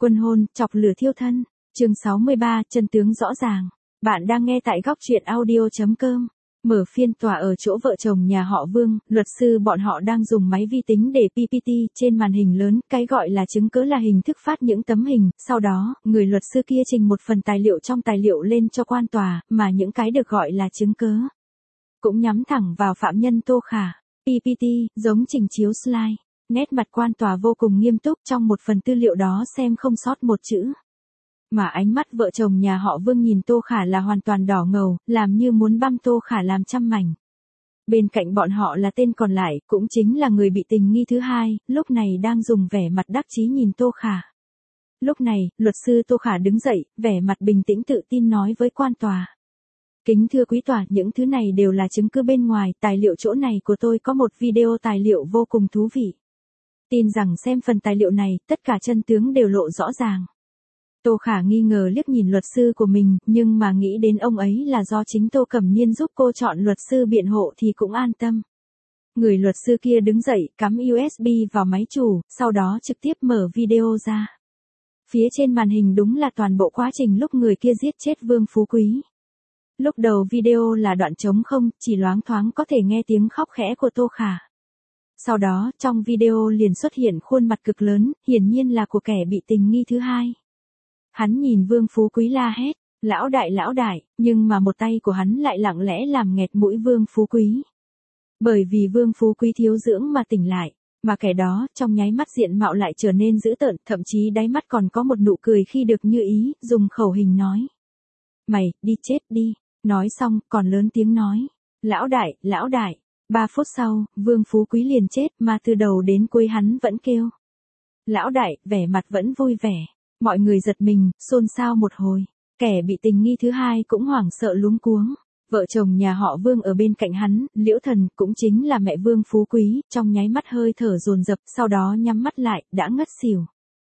Quân hôn, chọc lửa thiêu thân. Chương 63, chân tướng rõ ràng. Bạn đang nghe tại góc truyện audio.com. Mở phiên tòa ở chỗ vợ chồng nhà họ Vương, luật sư bọn họ đang dùng máy vi tính để PPT trên màn hình lớn, cái gọi là chứng cứ là hình thức phát những tấm hình, sau đó, người luật sư kia trình một phần tài liệu trong tài liệu lên cho quan tòa, mà những cái được gọi là chứng cứ cũng nhắm thẳng vào phạm nhân Tô Khả. PPT, giống trình chiếu slide. Nét mặt quan tòa vô cùng nghiêm túc, trong một phần tư liệu đó xem không sót một chữ. Mà ánh mắt vợ chồng nhà họ Vương nhìn Tô Khả là hoàn toàn đỏ ngầu, làm như muốn băm Tô Khả làm trăm mảnh. Bên cạnh bọn họ là tên còn lại, cũng chính là người bị tình nghi thứ hai, lúc này đang dùng vẻ mặt đắc chí nhìn Tô Khả. Lúc này, luật sư Tô Khả đứng dậy, vẻ mặt bình tĩnh tự tin nói với quan tòa. Kính thưa quý tòa, những thứ này đều là chứng cứ bên ngoài, tài liệu chỗ này của tôi có một video tài liệu vô cùng thú vị. Tin rằng xem phần tài liệu này, tất cả chân tướng đều lộ rõ ràng. Tô Khả nghi ngờ liếc nhìn luật sư của mình, nhưng mà nghĩ đến ông ấy là do chính Tô Cẩm Niên giúp cô chọn luật sư biện hộ thì cũng an tâm. Người luật sư kia đứng dậy, cắm USB vào máy chủ, sau đó trực tiếp mở video ra. Phía trên màn hình đúng là toàn bộ quá trình lúc người kia giết chết Vương Phú Quý. Lúc đầu video là đoạn trống không, chỉ loáng thoáng có thể nghe tiếng khóc khẽ của Tô Khả. Sau đó, trong video liền xuất hiện khuôn mặt cực lớn, hiển nhiên là của kẻ bị tình nghi thứ hai. Hắn nhìn Vương Phú Quý la hét, lão đại, nhưng mà một tay của hắn lại lặng lẽ làm nghẹt mũi Vương Phú Quý. Bởi vì Vương Phú Quý thiếu dưỡng mà tỉnh lại, mà kẻ đó, trong nháy mắt diện mạo lại trở nên dữ tợn, thậm chí đáy mắt còn có một nụ cười khi được như ý, dùng khẩu hình nói. Mày, đi chết đi, nói xong, còn lớn tiếng nói. Lão đại. 3 phút sau, Vương Phú Quý liền chết mà từ đầu đến cuối hắn vẫn kêu. Lão đại, vẻ mặt vẫn vui vẻ. Mọi người giật mình, xôn xao một hồi. Kẻ bị tình nghi thứ hai cũng hoảng sợ luống cuống. Vợ chồng nhà họ Vương ở bên cạnh hắn, Liễu Thần, cũng chính là mẹ Vương Phú Quý, trong nháy mắt hơi thở dồn dập, sau đó nhắm mắt lại, đã ngất xỉu.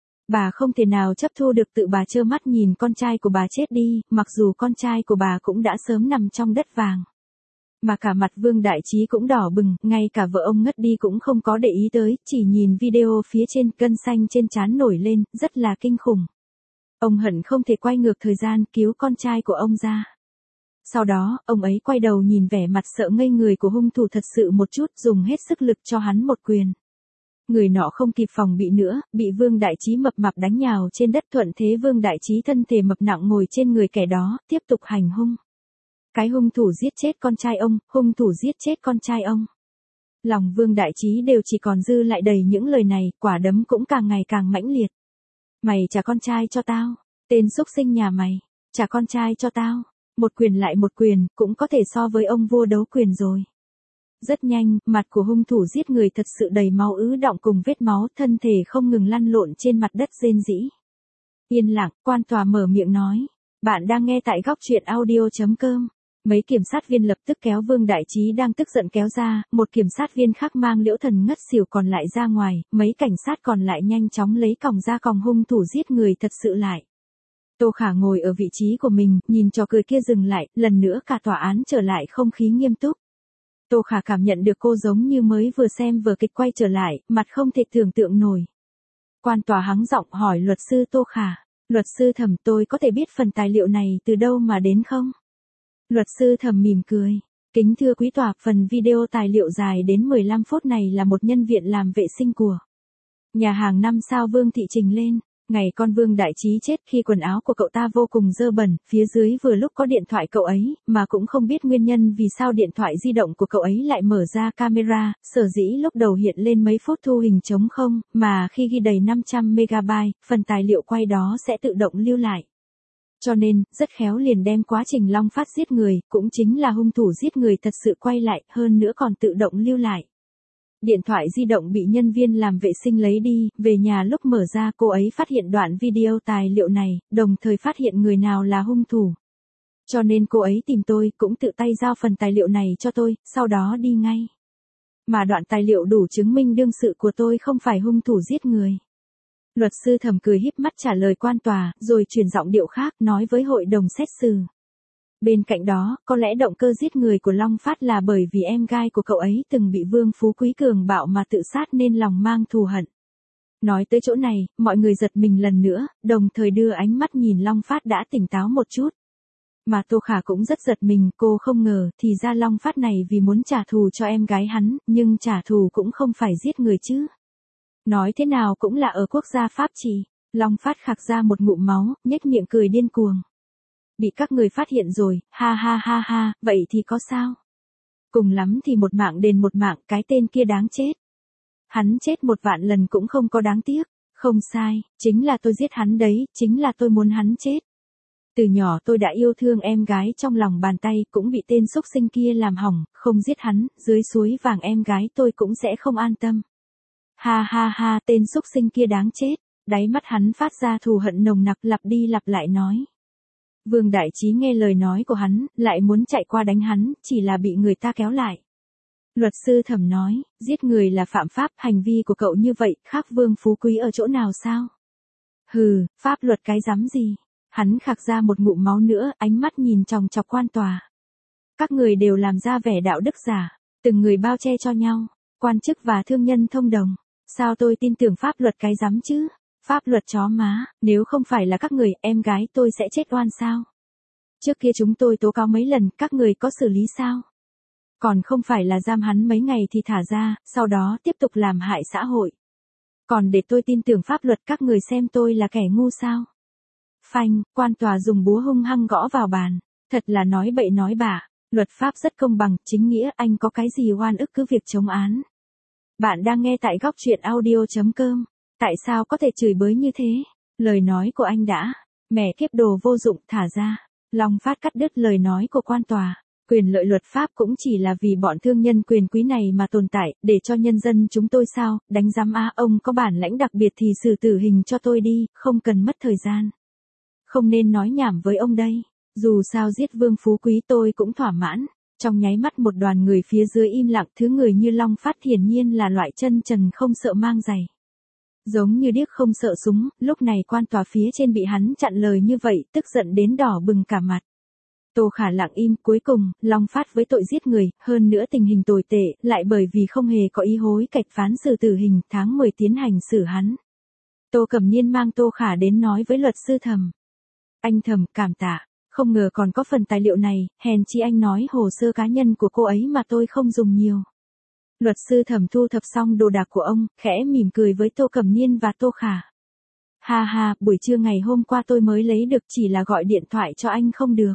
Bà không thể nào chấp thu được tự bà trơ mắt nhìn con trai của bà chết đi, mặc dù con trai của bà cũng đã sớm nằm trong đất vàng. Mà cả mặt Vương Đại Trí cũng đỏ bừng, ngay cả vợ ông ngất đi cũng không có để ý tới, chỉ nhìn video phía trên, gân xanh trên trán nổi lên, rất là kinh khủng. Ông hận không thể quay ngược thời gian, cứu con trai của ông ra. Sau đó, ông ấy quay đầu nhìn vẻ mặt sợ ngây người của hung thủ thật sự một chút, dùng hết sức lực cho hắn một quyền. Người nọ không kịp phòng bị nữa, bị Vương Đại Trí mập mạp đánh nhào trên đất, thuận thế Vương Đại Trí thân thể mập nặng ngồi trên người kẻ đó, tiếp tục hành hung. Cái hung thủ giết chết con trai ông, hung thủ giết chết con trai ông. Lòng Vương Đại Trí đều chỉ còn dư lại đầy những lời này, quả đấm cũng càng ngày càng mãnh liệt. Mày trả con trai cho tao, tên xúc sinh nhà mày, trả con trai cho tao. Một quyền lại một quyền, cũng có thể so với ông vua đấu quyền rồi. Rất nhanh, mặt của hung thủ giết người thật sự đầy máu ứ đọng cùng vết máu, thân thể không ngừng lăn lộn trên mặt đất rên rỉ. Yên lặng, quan tòa mở miệng nói. Bạn đang nghe tại góc truyện audio.com. Mấy kiểm sát viên lập tức kéo Vương Đại Trí đang tức giận kéo ra, một kiểm sát viên khác mang Liễu Thần ngất xỉu còn lại ra ngoài, mấy cảnh sát còn lại nhanh chóng lấy còng ra còng hung thủ giết người thật sự lại. Tô Khả ngồi ở vị trí của mình, nhìn trò cười kia dừng lại, lần nữa cả tòa án trở lại không khí nghiêm túc. Tô Khả cảm nhận được cô giống như mới vừa xem vở kịch quay trở lại, mặt không thể tưởng tượng nổi. Quan tòa hắng giọng hỏi luật sư Tô Khả. Luật sư Thẩm, tôi có thể biết phần tài liệu này từ đâu mà đến không? Luật sư Thẩm mỉm cười. Kính thưa quý tòa, phần video tài liệu dài đến 15 phút này là một nhân viên làm vệ sinh của nhà hàng 5 sao Vương Thị trình lên. Ngày con Vương Đại Trí chết khi quần áo của cậu ta vô cùng dơ bẩn, phía dưới vừa lúc có điện thoại cậu ấy, mà cũng không biết nguyên nhân vì sao điện thoại di động của cậu ấy lại mở ra camera, sở dĩ lúc đầu hiện lên mấy phút thu hình trống không, mà khi ghi đầy 500 MB, phần tài liệu quay đó sẽ tự động lưu lại. Cho nên, rất khéo liền đem quá trình Long Phát giết người, cũng chính là hung thủ giết người thật sự quay lại, hơn nữa còn tự động lưu lại. Điện thoại di động bị nhân viên làm vệ sinh lấy đi, về nhà lúc mở ra cô ấy phát hiện đoạn video tài liệu này, đồng thời phát hiện người nào là hung thủ. Cho nên cô ấy tìm tôi, cũng tự tay giao phần tài liệu này cho tôi, sau đó đi ngay. Mà đoạn tài liệu đủ chứng minh đương sự của tôi không phải hung thủ giết người. Luật sư Thẩm cười híp mắt trả lời quan tòa, rồi chuyển giọng điệu khác nói với hội đồng xét xử. Bên cạnh đó, có lẽ động cơ giết người của Long Phát là bởi vì em gái của cậu ấy từng bị Vương Phú Quý cường bạo mà tự sát nên lòng mang thù hận. Nói tới chỗ này, mọi người giật mình lần nữa, đồng thời đưa ánh mắt nhìn Long Phát đã tỉnh táo một chút. Mà Tô Khả cũng rất giật mình, cô không ngờ thì ra Long Phát này vì muốn trả thù cho em gái hắn, nhưng trả thù cũng không phải giết người chứ. Nói thế nào cũng là ở quốc gia Pháp chỉ. Long Phát khạc ra một ngụm máu, nhếch miệng cười điên cuồng. Bị các người phát hiện rồi, ha ha ha ha, vậy thì có sao? Cùng lắm thì một mạng đền một mạng, cái tên kia đáng chết. Hắn chết 1.000.000 lần cũng không có đáng tiếc. Không sai, chính là tôi giết hắn đấy, chính là tôi muốn hắn chết. Từ nhỏ tôi đã yêu thương em gái trong lòng bàn tay, cũng bị tên xúc sinh kia làm hỏng, không giết hắn, dưới suối vàng em gái tôi cũng sẽ không an tâm. Ha ha ha, tên xúc sinh kia đáng chết. Đáy mắt hắn phát ra thù hận nồng nặc, lặp đi lặp lại nói. Vương Đại Trí nghe lời nói của hắn, lại muốn chạy qua đánh hắn, chỉ là bị người ta kéo lại. Luật sư Thẩm nói, giết người là phạm pháp, hành vi của cậu như vậy, khác Vương Phú Quý ở chỗ nào sao? Hừ, pháp luật cái rắm gì? Hắn khạc ra một ngụm máu nữa, ánh mắt nhìn chòng chọc quan tòa. Các người đều làm ra vẻ đạo đức giả, từng người bao che cho nhau, quan chức và thương nhân thông đồng. Sao tôi tin tưởng pháp luật cái rắm chứ? Pháp luật chó má, nếu không phải là các người, em gái tôi sẽ chết oan sao? Trước kia chúng tôi tố cáo mấy lần, các người có xử lý sao? Còn không phải là giam hắn mấy ngày thì thả ra, sau đó tiếp tục làm hại xã hội. Còn để tôi tin tưởng pháp luật, các người xem tôi là kẻ ngu sao? Phanh, quan tòa dùng búa hung hăng gõ vào bàn. Thật là nói bậy nói bạ, luật pháp rất công bằng, chính nghĩa, anh có cái gì oan ức cứ việc chống án. Bạn đang nghe tại góc truyện audio.com. Tại sao có thể chửi bới như thế? Lời nói của anh đã, mẹ kiếp đồ vô dụng, thả ra. Long Phát cắt đứt lời nói của quan tòa. Quyền lợi luật pháp cũng chỉ là vì bọn thương nhân quyền quý này mà tồn tại, để cho nhân dân chúng tôi sao, đánh giám á, ông có bản lãnh đặc biệt thì xử tử hình cho tôi đi, không cần mất thời gian. Không nên nói nhảm với ông đây, dù sao giết Vương Phú Quý tôi cũng thỏa mãn. Trong nháy mắt một đoàn người phía dưới im lặng, thứ người như Long Phát hiển nhiên là loại chân trần không sợ mang giày. Giống như điếc không sợ súng, lúc này quan tòa phía trên bị hắn chặn lời như vậy, tức giận đến đỏ bừng cả mặt. Tô Khả lặng im, cuối cùng, Long Phát với tội giết người, hơn nữa tình hình tồi tệ, lại bởi vì không hề có ý hối cải phán xử tử hình, tháng 10 tiến hành xử hắn. Tô Cẩm Niên mang Tô Khả đến nói với luật sư Thẩm. Anh Thẩm, cảm tạ, không ngờ còn có phần tài liệu này, hèn chi anh nói hồ sơ cá nhân của cô ấy mà tôi không dùng nhiều. Luật sư Thẩm thu thập xong đồ đạc của ông, khẽ mỉm cười với Tô Cẩm Niên và Tô Khả. Ha ha, buổi trưa ngày hôm qua tôi mới lấy được, chỉ là gọi điện thoại cho anh không được.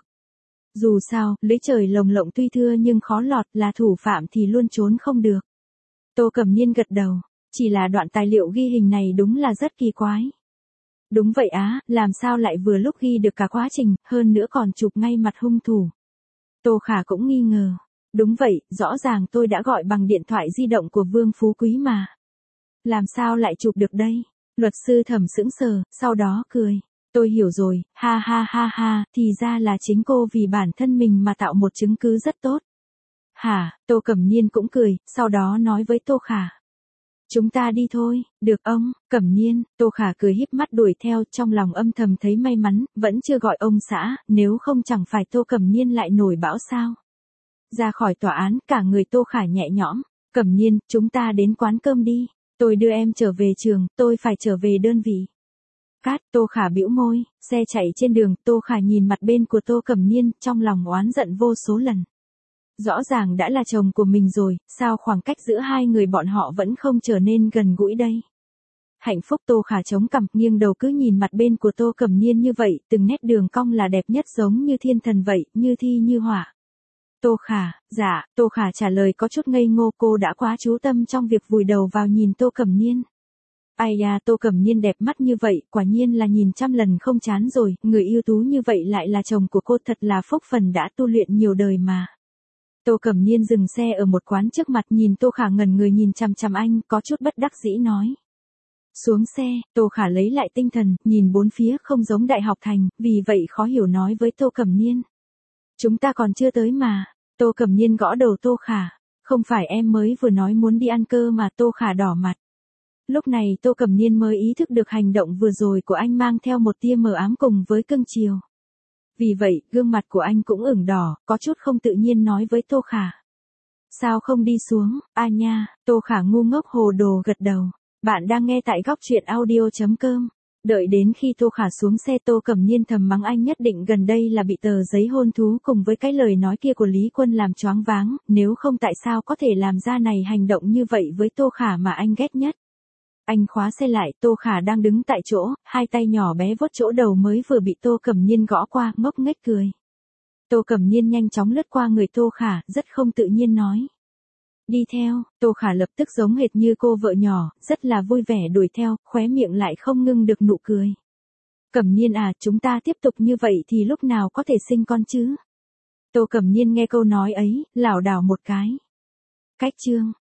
Dù sao, lưới trời lồng lộng tuy thưa nhưng khó lọt, là thủ phạm thì luôn trốn không được. Tô Cẩm Niên gật đầu, chỉ là đoạn tài liệu ghi hình này đúng là rất kỳ quái. Đúng vậy á, làm sao lại vừa lúc ghi được cả quá trình, hơn nữa còn chụp ngay mặt hung thủ. Tô Khả cũng nghi ngờ. Đúng vậy, rõ ràng tôi đã gọi bằng điện thoại di động của Vương Phú Quý mà. Làm sao lại chụp được đây? Luật sư Thẩm sững sờ, sau đó cười. Tôi hiểu rồi, ha ha ha ha, thì ra là chính cô vì bản thân mình mà tạo một chứng cứ rất tốt. Hả, Tô Cẩm Niên cũng cười, sau đó nói với Tô Khả. Chúng ta đi thôi, được ông, Cẩm Niên, Tô Khả cười híp mắt đuổi theo, trong lòng âm thầm thấy may mắn, vẫn chưa gọi ông xã, nếu không chẳng phải Tô Cẩm Niên lại nổi bão sao. Ra khỏi tòa án, cả người Tô Khả nhẹ nhõm. Cẩm Niên, chúng ta đến quán cơm đi. Tôi đưa em trở về trường, tôi phải trở về đơn vị. Cát, Tô Khả bĩu môi, xe chạy trên đường, Tô Khả nhìn mặt bên của Tô Cẩm Niên, trong lòng oán giận vô số lần. Rõ ràng đã là chồng của mình rồi, sao khoảng cách giữa hai người bọn họ vẫn không trở nên gần gũi đây? Hạnh phúc Tô Khả chống cằm, nghiêng đầu cứ nhìn mặt bên của Tô Cẩm Niên như vậy, từng nét đường cong là đẹp nhất, giống như thiên thần vậy, như thi như họa. Tô Khả, dạ, Tô Khả trả lời có chút ngây ngô, cô đã quá chú tâm trong việc vùi đầu vào nhìn Tô Cẩm Niên. Ai da, Tô Cẩm Niên đẹp mắt như vậy, quả nhiên là nhìn trăm lần không chán rồi, người ưu tú như vậy lại là chồng của cô, thật là phúc phần đã tu luyện nhiều đời mà. Tô Cẩm Niên dừng xe ở một quán trước mặt, nhìn Tô Khả ngẩn người nhìn chằm chằm anh, có chút bất đắc dĩ nói. Xuống xe, Tô Khả lấy lại tinh thần, nhìn bốn phía không giống Đại học Thành, vì vậy khó hiểu nói với Tô Cẩm Niên. Chúng ta còn chưa tới mà. Tô Cẩm Niên gõ đầu Tô Khả. Không phải em mới vừa nói muốn đi ăn cơ mà. Tô Khả đỏ mặt. Lúc này Tô Cẩm Niên mới ý thức được hành động vừa rồi của anh mang theo một tia mờ ám cùng với cưng chiều. Vì vậy, gương mặt của anh cũng ửng đỏ, có chút không tự nhiên nói với Tô Khả. Sao không đi xuống, a nha, Tô Khả ngu ngốc hồ đồ gật đầu. Bạn đang nghe tại góc truyện audio.com. Đợi đến khi Tô Khả xuống xe, Tô Cẩm Niên thầm mắng anh nhất định gần đây là bị tờ giấy hôn thú cùng với cái lời nói kia của Lý Quân làm choáng váng, nếu không tại sao có thể làm ra này hành động như vậy với Tô Khả mà anh ghét nhất. Anh khóa xe lại, Tô Khả đang đứng tại chỗ, hai tay nhỏ bé vuốt chỗ đầu mới vừa bị Tô Cẩm Niên gõ qua, ngốc nghếch cười. Tô Cẩm Niên nhanh chóng lướt qua người Tô Khả, rất không tự nhiên nói. Đi theo, Tô Khả lập tức giống hệt như cô vợ nhỏ, rất là vui vẻ đuổi theo, khóe miệng lại không ngưng được nụ cười. Cẩm Niên à, chúng ta tiếp tục như vậy thì lúc nào có thể sinh con chứ? Tô Cẩm Niên nghe câu nói ấy, lảo đảo một cái. Cách chương